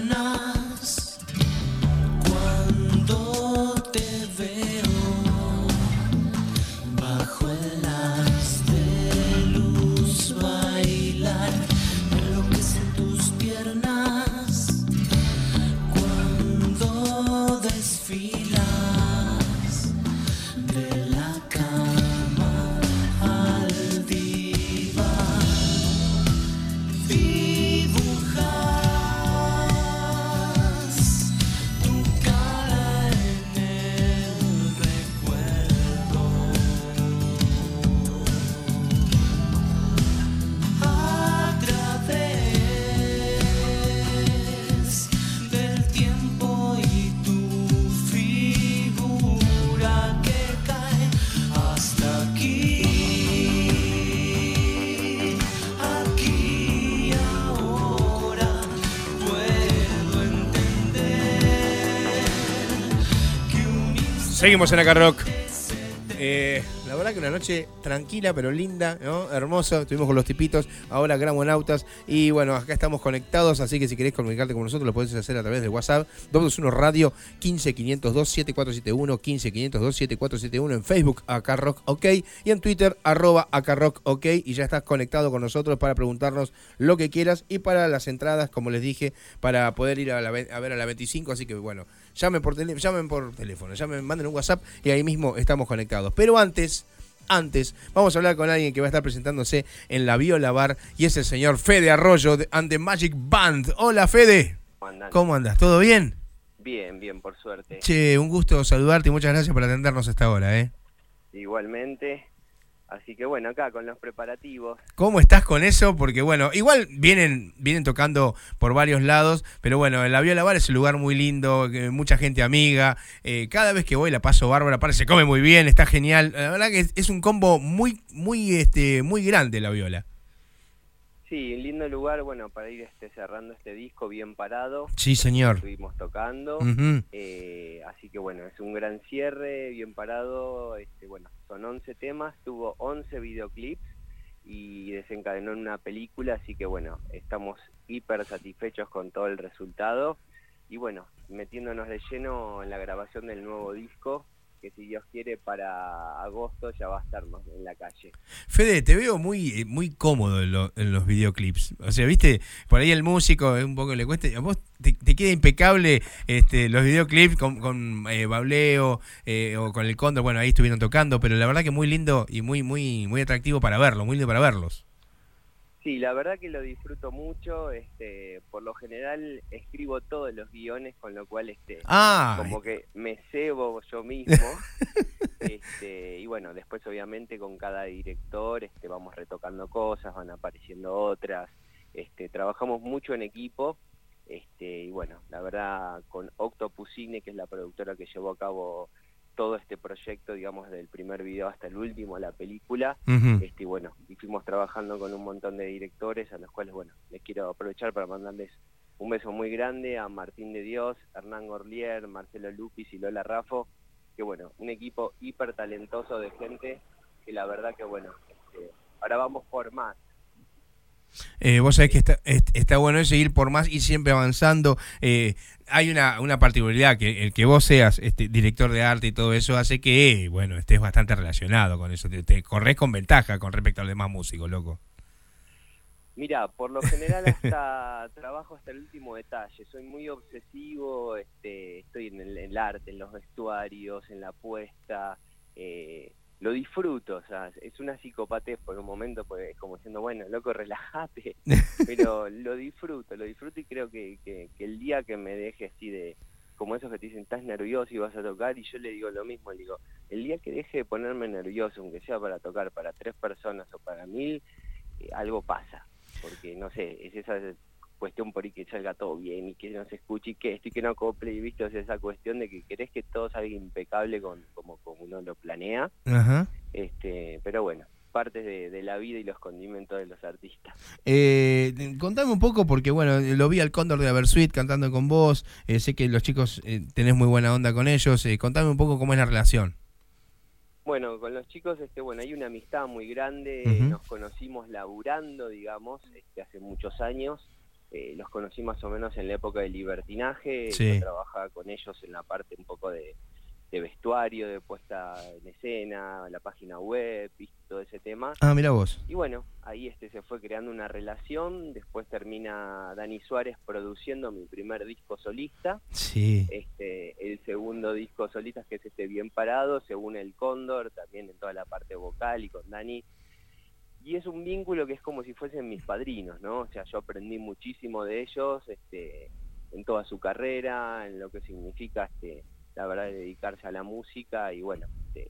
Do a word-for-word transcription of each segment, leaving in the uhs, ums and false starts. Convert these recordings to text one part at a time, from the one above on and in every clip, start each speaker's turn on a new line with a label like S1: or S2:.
S1: piernas cuando te veo bajo el haz de luz bailar. Me enloquecen tus piernas cuando desfilas de la cama al diván. Dibujas tu cara en el recuerdo a través del tiempo y tu figura que cae hasta aquí, aquí ahora puedo entender que un
S2: Seguimos en Acá Rock. Eh, la verdad que una noche tranquila pero linda, ¿no? Hermosa. Estuvimos con los tipitos, ahora Gramonautas. Y bueno, acá estamos conectados, así que si querés comunicarte con nosotros lo podés hacer a través del WhatsApp. dos dos uno Radio quince quinientos dos siete cuatro siete uno, quince quinientos dos siete cuatro siete uno. En Facebook, Acá Rock OK. Y en Twitter, arroba Acá Rock OK. Y ya estás conectado con nosotros para preguntarnos lo que quieras. Y para las entradas, como les dije, para poder ir a, la, a ver a la veinticinco. Así que bueno, llamen por, tele, llamen por teléfono, llamen, manden un WhatsApp y ahí mismo estamos conectados. Pero antes... Antes, vamos a hablar con alguien que va a estar presentándose en la Viola Bar y es el señor Fede Arroyo de And the Magic Band. Hola, Fede.
S3: ¿Cómo andan?
S2: ¿Cómo andas? ¿Todo bien?
S3: Bien, bien, por suerte.
S2: Che, un gusto saludarte y muchas gracias por atendernos a esta hora, ¿eh?
S3: Igualmente. Así que bueno, acá con los preparativos.
S2: ¿Cómo estás con eso? Porque bueno, igual vienen vienen tocando por varios lados, pero bueno, la Viola Bar es un lugar muy lindo, eh, mucha gente amiga. Eh, cada vez que voy la paso bárbara, aparte se come muy bien, está genial. La verdad que es, es un combo muy muy este muy grande la Viola.
S3: Sí, un lindo lugar, bueno, para ir este, cerrando este disco bien parado.
S2: Sí, señor.
S3: Estuvimos tocando.
S2: Uh-huh.
S3: eh, así que bueno, es un gran cierre, bien parado. Este, bueno, son once temas, tuvo once videoclips y desencadenó en una película. Así que bueno, estamos hiper satisfechos con todo el resultado. Y bueno, metiéndonos de lleno en la grabación del nuevo disco, que si Dios quiere para agosto ya va a estar más en la calle.
S2: Fede, te veo muy muy cómodo en, lo, en los videoclips. O sea, viste, por ahí el músico un poco le cuesta. A vos te, te queda impecable este, los videoclips con, con eh, Bableo eh, o con el Cóndor. Bueno, ahí estuvieron tocando, pero la verdad que muy lindo y muy muy muy atractivo para verlo, muy lindo para verlos.
S3: Sí, la verdad que lo disfruto mucho. Este, por lo general escribo todos los guiones, con lo cual este,
S2: ah.
S3: como que me cebo yo mismo. este, y bueno, después obviamente con cada director este, vamos retocando cosas, van apareciendo otras. Este, trabajamos mucho en equipo. Este, y bueno, la verdad con Octopus Cine, que es la productora que llevó a cabo todo este proyecto, digamos, del primer video hasta el último, la película,
S2: uh-huh.
S3: este, y bueno, y fuimos trabajando con un montón de directores, a los cuales, bueno, les quiero aprovechar para mandarles un beso muy grande a Martín de Dios, Hernán Gorlier, Marcelo Lupis y Lola Raffo, que bueno, un equipo hiper talentoso de gente, que la verdad que bueno, este, ahora vamos por más.
S2: Eh, vos sabés que está, está bueno eso, ir por más y siempre avanzando. Eh, hay una, una particularidad, que el que vos seas este, director de arte y todo eso hace que, bueno, estés bastante relacionado con eso. Te, te corres con ventaja con respecto a los demás músicos, loco.
S3: Mira, por lo general hasta trabajo hasta el último detalle. Soy muy obsesivo, este, estoy en el, en el arte, en los vestuarios, en la puesta. Eh, lo disfruto, o sea, es una psicopatez por un momento, porque es como diciendo, bueno, loco, relájate, pero lo disfruto, lo disfruto y creo que, que, que el día que me deje así de, como esos que te dicen, estás nervioso y vas a tocar, y yo le digo lo mismo, le digo, el día que deje de ponerme nervioso, aunque sea para tocar para tres personas o para mil, eh, algo pasa, porque no sé, es esa cuestión por ahí que salga todo bien y que no se escuche y que esto y que no acople, y viste, o sea, esa cuestión de que querés que todo salga impecable con, como, como uno lo planea.
S2: Ajá.
S3: Este, pero bueno, partes de, de la vida y los condimentos de los artistas.
S2: Eh, contame un poco, porque bueno, lo vi al Cóndor de Abersuit cantando con vos, eh, sé que los chicos eh, tenés muy buena onda con ellos, eh, contame un poco cómo es la relación.
S3: Bueno, con los chicos, este, bueno, hay una amistad muy grande,
S2: uh-huh.
S3: Nos conocimos laburando, digamos, este, hace muchos años, eh, los conocí más o menos en la época del libertinaje.
S2: Sí.
S3: Yo trabajaba con ellos en la parte un poco de, de vestuario, de puesta en escena, la página web, ¿viste? Todo ese tema.
S2: Ah, mira vos.
S3: Y bueno, ahí este se fue creando una relación. Después termina Dani Suárez produciendo mi primer disco solista.
S2: Sí.
S3: Este, el segundo disco solista, que es este Bien Parado, según El Cóndor, también en toda la parte vocal y con Dani. Y es un vínculo que es como si fuesen mis padrinos, ¿no? O sea, yo aprendí muchísimo de ellos, este, en toda su carrera, en lo que significa, este, la verdad, dedicarse a la música y bueno, este,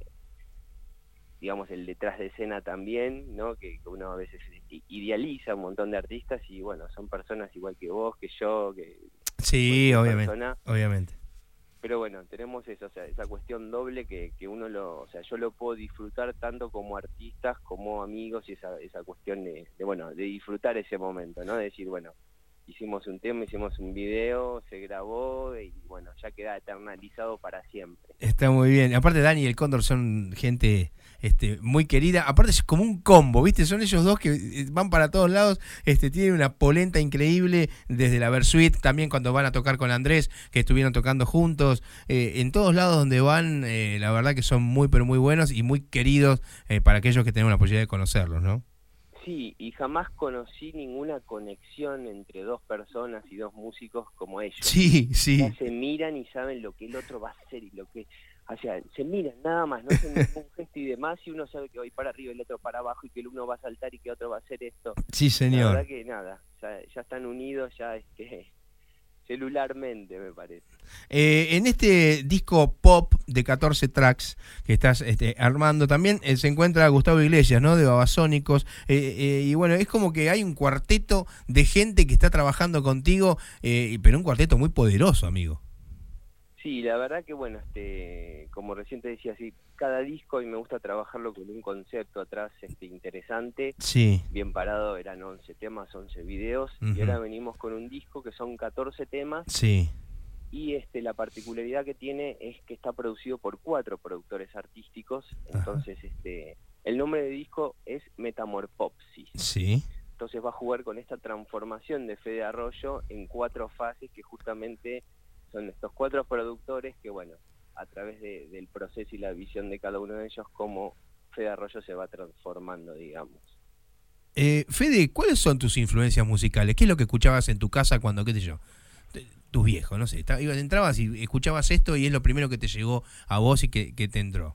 S3: digamos, el detrás de escena también, ¿no? Que, que uno a veces idealiza un montón de artistas y bueno, son personas igual que vos, que yo, que
S2: Sí, obviamente,
S3: persona.
S2: obviamente.
S3: Pero bueno, tenemos eso, o sea, esa cuestión doble que, que uno lo, o sea, yo lo puedo disfrutar tanto como artistas, como amigos, y esa, esa cuestión de, de, bueno, de disfrutar ese momento, ¿no? De decir, bueno, hicimos un tema, hicimos un video, se grabó y bueno, ya queda eternalizado para siempre.
S2: Está muy bien. Aparte Dani y el Cóndor son gente este, muy querida. Aparte es como un combo, ¿viste? Son ellos dos que van para todos lados. Este, tienen una polenta increíble desde la Versuit, también cuando van a tocar con Andrés, que estuvieron tocando juntos. Eh, en todos lados donde van, eh, la verdad que son muy, pero muy buenos y muy queridos eh, para aquellos que tenemos la posibilidad de conocerlos, ¿no?
S3: Sí, y jamás conocí ninguna conexión entre dos personas y dos músicos como ellos.
S2: Sí, sí.
S3: Ya se miran y saben lo que el otro va a hacer y lo que... O sea, se miran nada más, no hacen ningún gesto y demás, y uno sabe que va a ir para arriba y el otro para abajo y que el uno va a saltar y que el otro va a hacer esto.
S2: Sí, señor.
S3: La verdad que nada, ya, ya están unidos, ya este... celularmente, me parece.
S2: Eh, en este disco pop de catorce tracks que estás este, armando también eh, se encuentra Gustavo Iglesias, ¿no? De Babasónicos. Eh, eh, y bueno, es como que hay un cuarteto de gente que está trabajando contigo, eh, pero un cuarteto muy poderoso, amigo.
S3: Sí, la verdad que bueno, este, como recién te decía, sí, cada disco y me gusta trabajarlo con un concepto atrás este, interesante.
S2: Sí.
S3: Bien Parado eran once temas, once videos,
S2: Uh-huh.
S3: y ahora venimos con un disco que son catorce temas.
S2: Sí.
S3: Y este, la particularidad que tiene es que está producido por cuatro productores artísticos. Entonces, uh-huh. este, el nombre del disco es Metamorpopsis.
S2: Sí.
S3: Entonces va a jugar con esta transformación de Fede Arroyo en cuatro fases que justamente son estos cuatro productores que, bueno, a través de, del proceso y la visión de cada uno de ellos, cómo Fede Arroyo se va transformando, digamos.
S2: Eh, Fede, ¿cuáles son tus influencias musicales? ¿Qué es lo que escuchabas en tu casa cuando, qué sé yo, tus viejos, no sé, ibas, entrabas y escuchabas esto y es lo primero que te llegó a vos y que, que te entró?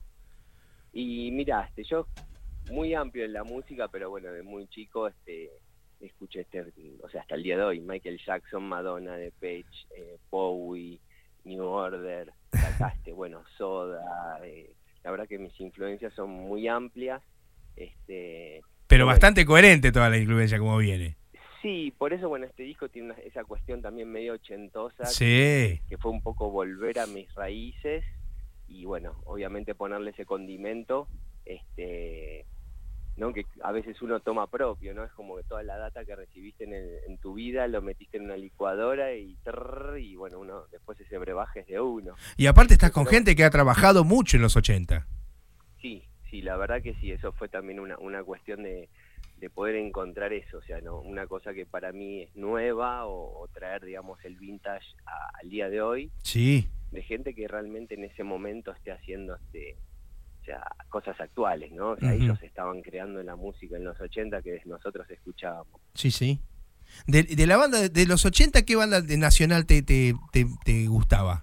S3: Y mirá, este, yo muy amplio en la música, pero bueno, de muy chico, este... escuché este, o sea, hasta el día de hoy, Michael Jackson, Madonna, Depeche, eh, Bowie, New Order, sacaste, bueno, Soda, eh, la verdad que mis influencias son muy amplias, este...
S2: Pero
S3: bueno,
S2: bastante coherente toda la influencia como viene.
S3: Sí, por eso, bueno, este disco tiene una, esa cuestión también medio ochentosa,
S2: sí.
S3: que, que fue un poco volver a mis raíces, y bueno, obviamente ponerle ese condimento, este... ¿no? Que a veces uno toma propio, ¿no? Es como que toda la data que recibiste en, el, en tu vida lo metiste en una licuadora y trrr, y bueno, uno después ese brebaje es de uno.
S2: Y aparte estás
S3: Pero,
S2: con gente que ha trabajado mucho en los ochenta.
S3: Sí, sí, la verdad que sí, eso fue también una, una cuestión de, de poder encontrar eso, o sea, no una cosa que para mí es nueva o, o traer, digamos, el vintage a, al día de hoy.
S2: Sí.
S3: De gente que realmente en ese momento esté haciendo este... o sea, cosas actuales, ¿no? O sea, uh-huh. ellos estaban creando la música en los ochenta que nosotros escuchábamos.
S2: Sí, sí. De, de la banda de los ochenta, ¿qué banda de nacional te, te, te, te gustaba?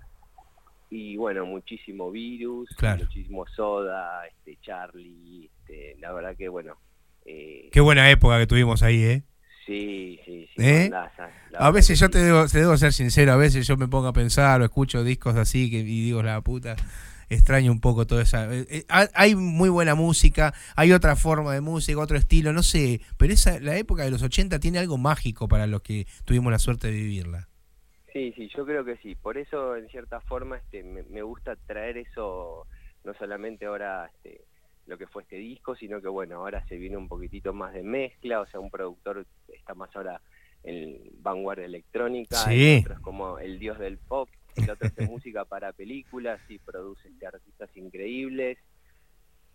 S3: Y bueno, muchísimo Virus,
S2: claro.
S3: muchísimo Soda, este, Charlie, este, la verdad que bueno. Eh,
S2: Qué buena época que tuvimos ahí, ¿eh?
S3: Sí, sí, sí.
S2: ¿Eh?
S3: Bandaza,
S2: a veces yo
S3: sí.
S2: te debo, te debo ser sincero, a veces yo me pongo a pensar o escucho discos así que, y digo, la puta... extraño un poco toda esa... Eh, hay muy buena música, hay otra forma de música, otro estilo, no sé, pero esa la época de los ochenta tiene algo mágico para los que tuvimos la suerte de vivirla.
S3: Sí, sí, yo creo que sí. Por eso, en cierta forma, este, me, me gusta traer eso, no solamente ahora este, lo que fue este disco, sino que, bueno, ahora se viene un poquitito más de mezcla, o sea, un productor está más ahora en vanguardia electrónica,
S2: sí.
S3: el otro es como el dios del pop, el otro hace música para películas y produce este, artistas increíbles.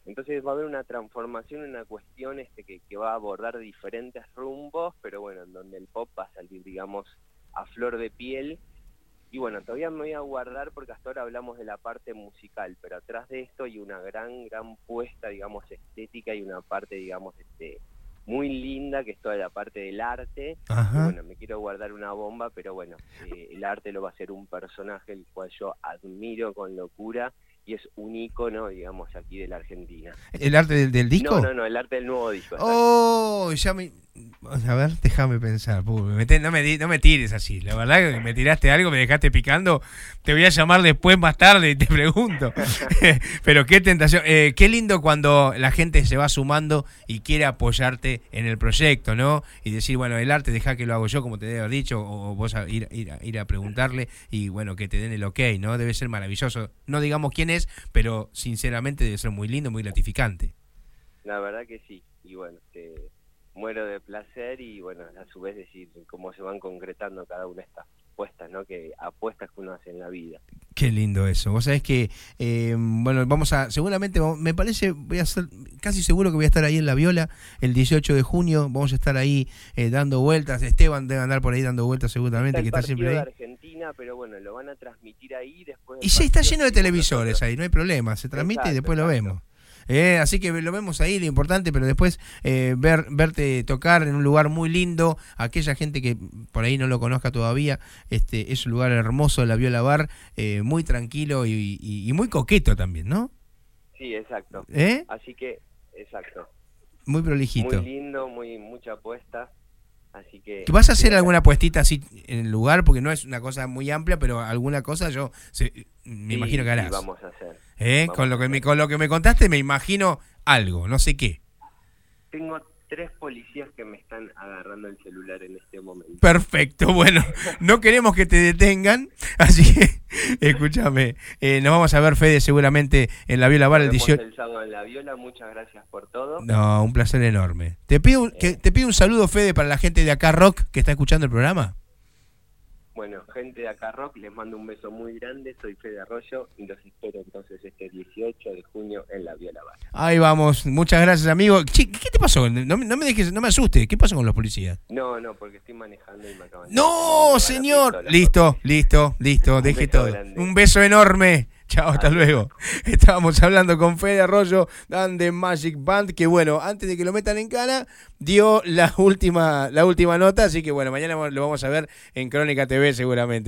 S3: Entonces va a haber una transformación, una cuestión este que, que va a abordar diferentes rumbos, pero bueno, en donde el pop va a salir, digamos, a flor de piel. Y bueno, todavía me voy a guardar porque hasta ahora hablamos de la parte musical, pero atrás de esto hay una gran, gran puesta, digamos, estética y una parte, digamos, este muy linda, que es toda la parte del arte. Y bueno, me quiero guardar una bomba, pero bueno, eh, el arte lo va a hacer un personaje el cual yo admiro con locura, y es un ícono, digamos, aquí de la Argentina.
S2: ¿El arte del, del disco?
S3: No, no, no, el arte del nuevo disco.
S2: Oh, ya me... A ver, déjame pensar. Me te, no, me di, no me tires así. La verdad que me tiraste algo, me dejaste picando. Te voy a llamar después, más tarde, y te pregunto. Pero qué tentación. Eh, qué lindo cuando la gente se va sumando y quiere apoyarte en el proyecto, ¿no? Y decir, bueno, el arte, deja que lo hago yo, como te debe haber dicho, o, o vos a ir, ir, a, ir a preguntarle y, bueno, que te den el ok, ¿no? Debe ser maravilloso. No digamos quién es, pero sinceramente debe ser muy lindo, muy gratificante.
S3: La verdad que sí. Y bueno, te... muero de placer y bueno, a su vez decir cómo se van concretando cada una de estas apuestas, ¿no? Que apuestas que uno hace en la vida.
S2: Qué lindo eso. Vos sabés que, eh, bueno, vamos a, seguramente, me parece, voy a ser casi seguro que voy a estar ahí en La Viola el dieciocho de junio, vamos a estar ahí eh, dando vueltas, Esteban debe andar por ahí dando vueltas seguramente,
S3: está
S2: que está siempre ahí.
S3: De Argentina, pero bueno, lo van a transmitir ahí después.
S2: Y sí, está lleno de televisores ahí, no hay problema, se transmite exacto, y después exacto. Lo vemos. Eh, así que lo vemos ahí, lo importante, pero después eh, ver verte tocar en un lugar muy lindo, aquella gente que por ahí no lo conozca todavía, este es un lugar hermoso, La Viola Bar, eh, muy tranquilo y, y, y muy coqueto también, ¿no?
S3: Sí, exacto.
S2: ¿Eh?
S3: Así que, exacto.
S2: Muy prolijito.
S3: Muy lindo, muy mucha apuesta. Así que...
S2: ¿Vas a hacer alguna puestita así en el lugar? Porque no es una cosa muy amplia, pero alguna cosa yo se, me sí, imagino que harás.
S3: Sí, vamos a hacer.
S2: ¿Eh?
S3: Vamos
S2: con, lo que
S3: hacer.
S2: me, con lo que me contaste me imagino algo, no sé qué.
S3: Tengo tres policías que me están agarrando el celular en este momento.
S2: Perfecto, bueno, no queremos que te detengan, así que escúchame, eh, nos vamos a ver, Fede, seguramente en La Viola Bar el dieciocho.
S3: El sábado en La Viola, muchas gracias por todo.
S2: No, un placer enorme. Te pido, eh. que, te pido un saludo, Fede, para la gente de Acá Rock que está escuchando el programa.
S3: Bueno, gente de Acá Rock, les mando un beso muy grande, soy Fede Arroyo y los espero entonces este dieciocho de junio en La Viola Bar.
S2: Ahí vamos, muchas gracias, amigo. Che, ¿qué te pasó? No, no me dejes, no me asustes, ¿qué pasó con los policías?
S3: No, no, porque estoy manejando y me acaban de...
S2: ¡No, señor! Listo, listo, listo, deje todo. Grande. Un beso enorme. Chao, hasta Adiós. Luego. Estábamos hablando con Fede Arroyo, Dan de Magic Band, que bueno, antes de que lo metan en cana, dio la última, la última nota, así que bueno, mañana lo vamos a ver en Crónica T V seguramente.